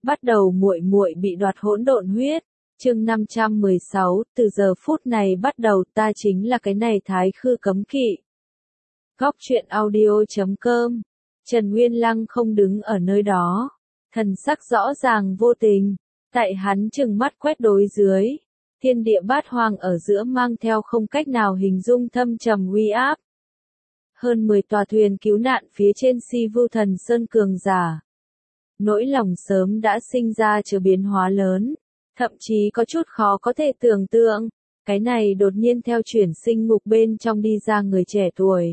Bắt đầu muội muội bị đoạt hỗn độn huyết. Chương 516, từ giờ phút này bắt đầu ta chính là cái này thái khư cấm kỵ. Góc truyện audio.com. Trần Nguyên Lăng không đứng ở nơi đó, thần sắc rõ ràng vô tình, tại hắn trừng mắt quét đối dưới, thiên địa bát hoang ở giữa mang theo không cách nào hình dung thâm trầm uy áp. Hơn 10 tòa thuyền cứu nạn phía trên Si Vu Thần Sơn cường giả. Nỗi lòng sớm đã sinh ra trở biến hóa lớn, thậm chí có chút khó có thể tưởng tượng, cái này đột nhiên theo chuyển sinh ngục bên trong đi ra người trẻ tuổi.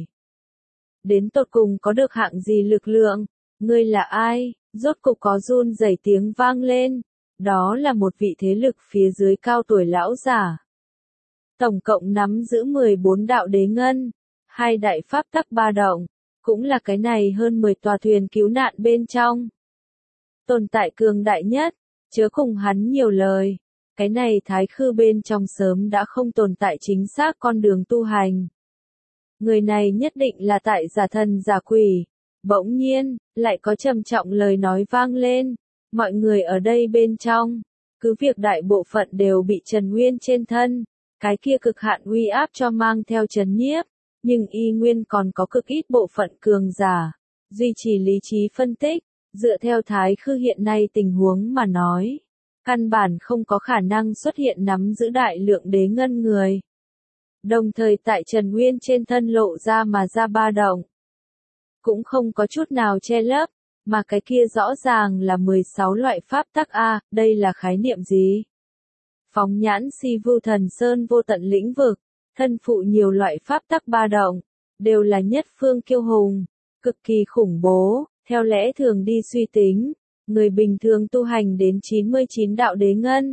Đến tột cùng có được hạng gì lực lượng, ngươi là ai, rốt cục có run rẩy tiếng vang lên, đó là một vị thế lực phía dưới cao tuổi lão giả. Tổng cộng nắm giữ 14 đạo đế ngân, 2 đại pháp tắc ba động, cũng là cái này hơn 10 tòa thuyền cứu nạn bên trong. Tồn tại cường đại nhất, chớ cùng hắn nhiều lời, cái này thái khư bên trong sớm đã không tồn tại chính xác con đường tu hành. Người này nhất định là tại giả thần giả quỷ. Bỗng nhiên, lại có trầm trọng lời nói vang lên, mọi người ở đây bên trong, cứ việc đại bộ phận đều bị Trần Nguyên trên thân, cái kia cực hạn uy áp cho mang theo trấn nhiếp, nhưng y nguyên còn có cực ít bộ phận cường giả, duy trì lý trí phân tích, dựa theo thái khư hiện nay tình huống mà nói, căn bản không có khả năng xuất hiện nắm giữ đại lượng đế ngân người. Đồng thời tại Trần Nguyên trên thân lộ ra mà ra ba động, cũng không có chút nào che lấp, mà cái kia rõ ràng là 16 loại pháp tắc A, đây là khái niệm gì? Phóng nhãn Si Vu Thần Sơn vô tận lĩnh vực, thân phụ nhiều loại pháp tắc ba động, đều là nhất phương kiêu hùng, cực kỳ khủng bố, theo lẽ thường đi suy tính, người bình thường tu hành đến 99 đạo đế ngân.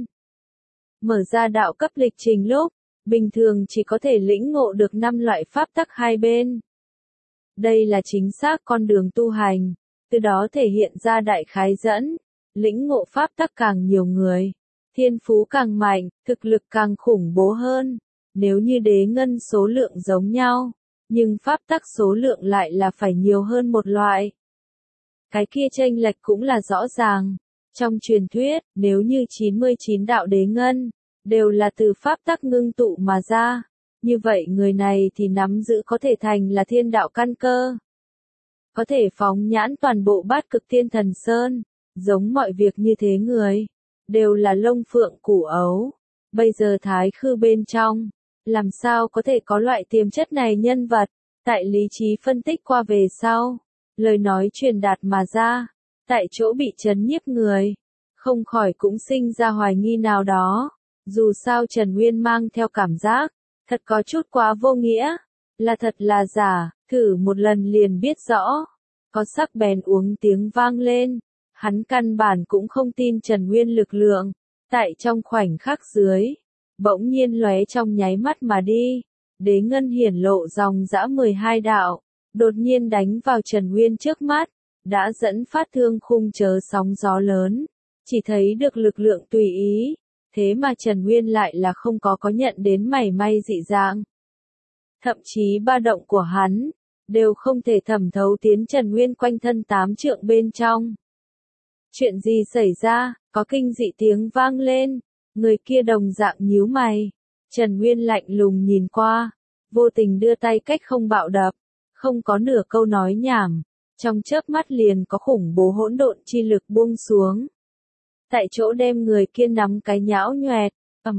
Mở ra đạo cấp lịch trình lúc, bình thường chỉ có thể lĩnh ngộ được 5 loại pháp tắc hai bên. Đây là chính xác con đường tu hành, từ đó thể hiện ra đại khái dẫn, lĩnh ngộ pháp tắc càng nhiều người, thiên phú càng mạnh, thực lực càng khủng bố hơn. Nếu như đế ngân số lượng giống nhau, nhưng pháp tắc số lượng lại là phải nhiều hơn một loại. Cái kia chênh lệch cũng là rõ ràng. Trong truyền thuyết, nếu như 99 đạo đế ngân, đều là từ pháp tắc ngưng tụ mà ra, như vậy người này thì nắm giữ có thể thành là thiên đạo căn cơ. Có thể phóng nhãn toàn bộ bát cực thiên thần sơn, giống mọi việc như thế người, đều là lông phượng củ ấu. Bây giờ thái khư bên trong, làm sao có thể có loại tiềm chất này nhân vật, tại lý trí phân tích qua về sau, lời nói truyền đạt mà ra, tại chỗ bị chấn nhiếp người, không khỏi cũng sinh ra hoài nghi nào đó. Dù sao Trần Nguyên mang theo cảm giác, thật có chút quá vô nghĩa, là thật là giả, thử một lần liền biết rõ. Có sắc bén uống tiếng vang lên, hắn căn bản cũng không tin Trần Nguyên lực lượng, tại trong khoảnh khắc dưới, bỗng nhiên lóe trong nháy mắt mà đi, đế ngân hiển lộ dòng dã 12 đạo, đột nhiên đánh vào Trần Nguyên trước mắt, đã dẫn phát thương khung chớ sóng gió lớn, chỉ thấy được lực lượng tùy ý. Thế mà Trần Nguyên lại là không có nhận đến mảy may dị dạng. Thậm chí ba động của hắn, đều không thể thẩm thấu tiến Trần Nguyên quanh thân 8 trượng bên trong. Chuyện gì xảy ra, có kinh dị tiếng vang lên, người kia đồng dạng nhíu mày. Trần Nguyên lạnh lùng nhìn qua, vô tình đưa tay cách không bạo đập, không có nửa câu nói nhảm, trong chớp mắt liền có khủng bố hỗn độn chi lực buông xuống. Tại chỗ đem người kia nắm cái nhão nhoẹt,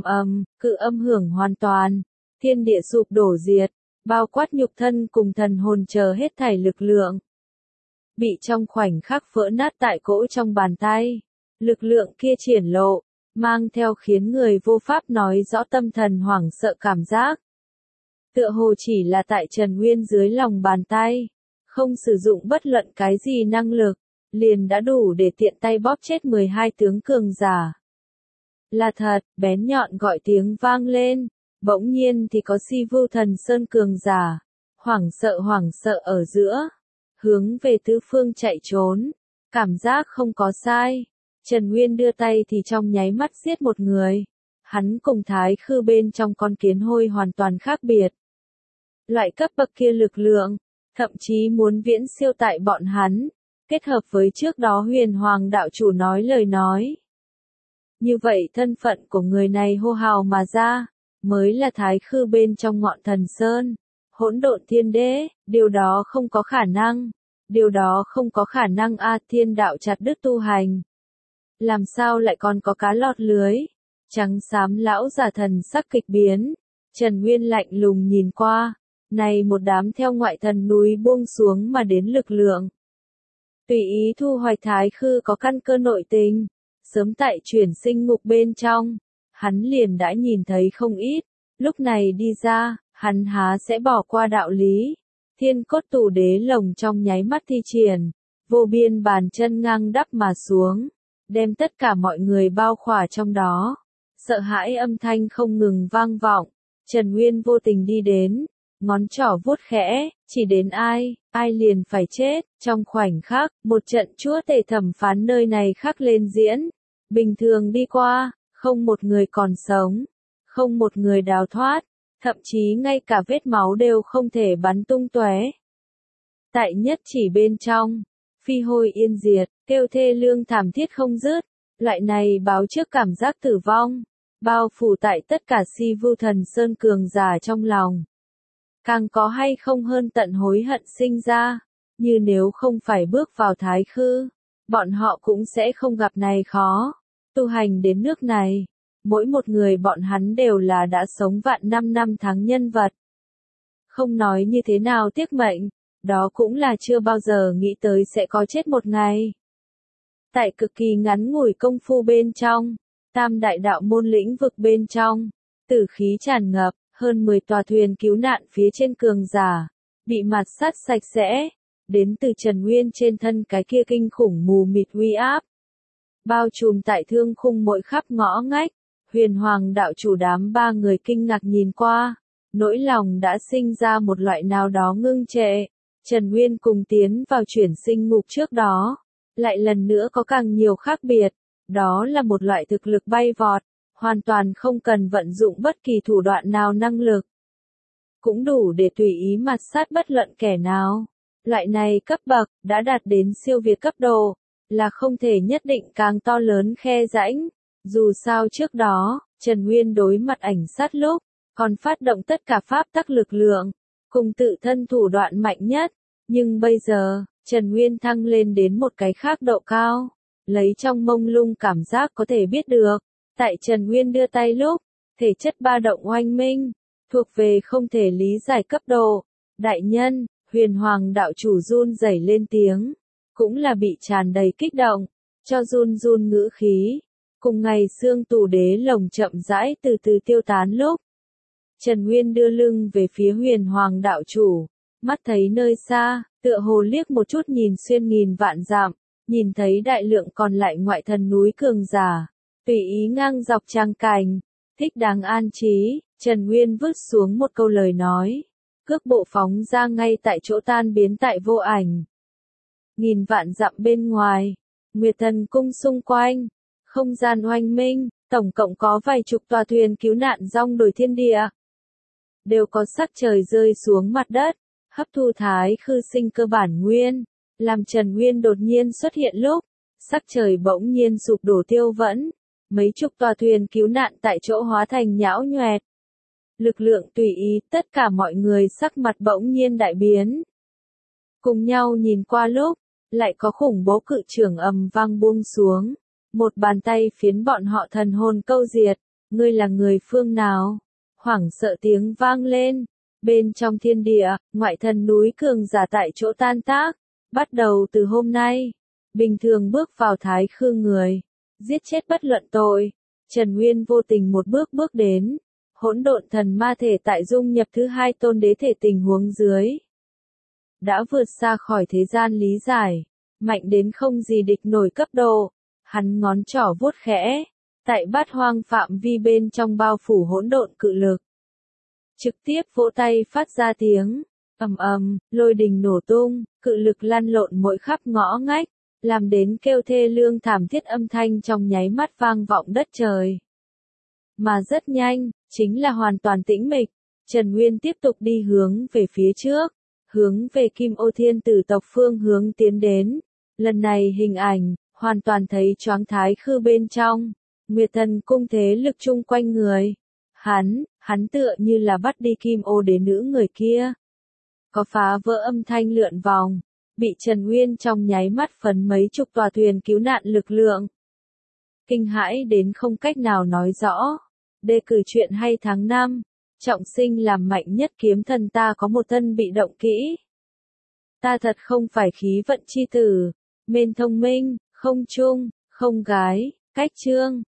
cự âm hưởng hoàn toàn, thiên địa sụp đổ diệt, bao quát nhục thân cùng thần hồn chờ hết thảy lực lượng. Bị trong khoảnh khắc vỡ nát tại cỗ trong bàn tay, lực lượng kia triển lộ, mang theo khiến người vô pháp nói rõ tâm thần hoảng sợ cảm giác. Tựa hồ chỉ là tại Trần Nguyên dưới lòng bàn tay, không sử dụng bất luận cái gì năng lực, liền đã đủ để tiện tay bóp chết 12 tướng cường giả. Là thật, bén nhọn gọi tiếng vang lên, bỗng nhiên thì có Si Vu Thần Sơn cường giả, hoảng sợ ở giữa, hướng về tứ phương chạy trốn, cảm giác không có sai. Trần Nguyên đưa tay thì trong nháy mắt giết một người, hắn cùng thái khư bên trong con kiến hôi hoàn toàn khác biệt. Loại cấp bậc kia lực lượng, thậm chí muốn viễn siêu tại bọn hắn. kết hợp với trước đó Huyền Hoàng đạo chủ nói lời nói. Như vậy thân phận của người này hô hào mà ra, mới là thái khư bên trong ngọn thần sơn, hỗn độn thiên đế, điều đó không có khả năng. Điều đó không có khả năng a thiên đạo chặt đứt tu hành. Làm sao lại còn có cá lọt lưới? Trắng xám lão giả thần sắc kịch biến. Trần Nguyên lạnh lùng nhìn qua. Này một đám theo ngoại thần núi buông xuống mà đến lực lượng. Tùy ý thu hoạch thái khư có căn cơ nội tình. Sớm tại chuyển sinh ngục bên trong. Hắn liền đã nhìn thấy không ít. Lúc này đi ra, hắn há sẽ bỏ qua đạo lý. Thiên cốt tù đế lồng trong nháy mắt thi triển, vô biên bàn chân ngang đắp mà xuống, đem tất cả mọi người bao khỏa trong đó. Sợ hãi âm thanh không ngừng vang vọng, Trần Nguyên vô tình đi đến, ngón trỏ vuốt khẽ, chỉ đến ai liền phải chết. Trong khoảnh khắc, một trận chúa tể thẩm phán nơi này khắc lên diễn. Bình thường đi qua, không một người còn sống, không một người đào thoát. Thậm chí ngay cả vết máu đều không thể bắn tung tóe. Tại nhất chỉ bên trong, phi hôi yên diệt, kêu thê lương thảm thiết không dứt, loại này báo trước cảm giác tử vong, bao phủ tại tất cả si vu thần sơn cường giả trong lòng. Càng có hay không hơn tận hối hận sinh ra, như nếu không phải bước vào thái khư, bọn họ cũng sẽ không gặp này khó, tu hành đến nước này. Mỗi một người bọn hắn đều là đã sống vạn năm tháng nhân vật. Không nói như thế nào tiếc mệnh, đó cũng là chưa bao giờ nghĩ tới sẽ có chết một ngày. Tại cực kỳ ngắn ngủi công phu bên trong, tam đại đạo môn lĩnh vực bên trong, tử khí tràn ngập, hơn 10 tòa thuyền cứu nạn phía trên cường giả, bị mạt sát sạch sẽ, đến từ Trần Nguyên trên thân cái kia kinh khủng mù mịt uy áp. Bao trùm tại thương khung mỗi khắp ngõ ngách. Huyền Hoàng đạo chủ đám ba người kinh ngạc nhìn qua, nỗi lòng đã sinh ra một loại nào đó ngưng trệ. Trần Nguyên cùng tiến vào chuyển sinh ngục trước đó, lại lần nữa có càng nhiều khác biệt, đó là một loại thực lực bay vọt, hoàn toàn không cần vận dụng bất kỳ thủ đoạn nào năng lực. Cũng đủ để tùy ý mạt sát bất luận kẻ nào. Loại này cấp bậc, đã đạt đến siêu việt cấp độ, là không thể nhất định càng to lớn khe rãnh. Dù sao trước đó, Trần Nguyên đối mặt ảnh sát lúc, còn phát động tất cả pháp tắc lực lượng, cùng tự thân thủ đoạn mạnh nhất. Nhưng bây giờ, Trần Nguyên thăng lên đến một cái khác độ cao, lấy trong mông lung cảm giác có thể biết được. Tại Trần Nguyên đưa tay lúc, thể chất ba động oanh minh, thuộc về không thể lý giải cấp độ. Đại nhân, Huyền Hoàng đạo chủ run rẩy lên tiếng, cũng là bị tràn đầy kích động, cho run run ngữ khí. Cùng ngày xương tù đế lồng chậm rãi từ từ tiêu tán lúc. Trần Nguyên đưa lưng về phía Huyền Hoàng đạo chủ, mắt thấy nơi xa, tựa hồ liếc một chút nhìn xuyên nghìn vạn dặm, nhìn thấy đại lượng còn lại ngoại thần núi cường giả, tùy ý ngang dọc trang cành, thích đáng an trí. Trần Nguyên vứt xuống một câu lời nói, cước bộ phóng ra ngay tại chỗ tan biến tại vô ảnh. Nghìn vạn dặm bên ngoài, Nguyệt Thần cung xung quanh, không gian oanh minh, tổng cộng có vài chục tòa thuyền cứu nạn rong đổi thiên địa. Đều có sắc trời rơi xuống mặt đất, hấp thu thái khư sinh cơ bản nguyên, làm Trần Nguyên đột nhiên xuất hiện lúc, sắc trời bỗng nhiên sụp đổ tiêu vẫn, mấy chục tòa thuyền cứu nạn tại chỗ hóa thành nhão nhoẹt. Lực lượng tùy ý, tất cả mọi người sắc mặt bỗng nhiên đại biến. Cùng nhau nhìn qua lúc, lại có khủng bố cự trưởng ầm vang buông xuống. Một bàn tay phiến bọn họ thần hồn câu diệt, ngươi là người phương nào? Hoảng sợ tiếng vang lên, bên trong thiên địa, ngoại thần núi cường giả tại chỗ tan tác, bắt đầu từ hôm nay, bình thường bước vào thái khư người, giết chết bất luận tội. Trần Nguyên vô tình một bước bước đến, hỗn độn thần ma thể tại dung nhập thứ hai tôn đế thể tình huống dưới. Đã vượt xa khỏi thế gian lý giải, mạnh đến không gì địch nổi cấp độ. Hắn ngón trỏ vuốt khẽ, tại bát hoang phạm vi bên trong bao phủ hỗn độn cự lực. Trực tiếp vỗ tay phát ra tiếng, ầm ầm, lôi đình nổ tung, cự lực lăn lộn mỗi khắp ngõ ngách, làm đến kêu thê lương thảm thiết âm thanh trong nháy mắt vang vọng đất trời. Mà rất nhanh, chính là hoàn toàn tĩnh mịch, Trần Nguyên tiếp tục đi hướng về phía trước, hướng về Kim Ô Thiên Tử tộc phương hướng tiến đến. Lần này hình ảnh, hoàn toàn thấy choáng Thái Khư bên trong. Nguyệt Thần cung thế lực chung quanh người. Hắn tựa như là bắt đi kim ô đế nữ người kia. Có phá vỡ âm thanh lượn vòng, bị Trần Uyên trong nháy mắt phấn mấy chục tòa thuyền cứu nạn lực lượng. Kinh hãi đến không cách nào nói rõ. Đề cử chuyện hay tháng 5, trọng sinh làm mạnh nhất kiếm thần ta có một thân bị động kỹ. Ta thật không phải khí vận chi tử, mên thông minh, không trung, không gái, cách chương.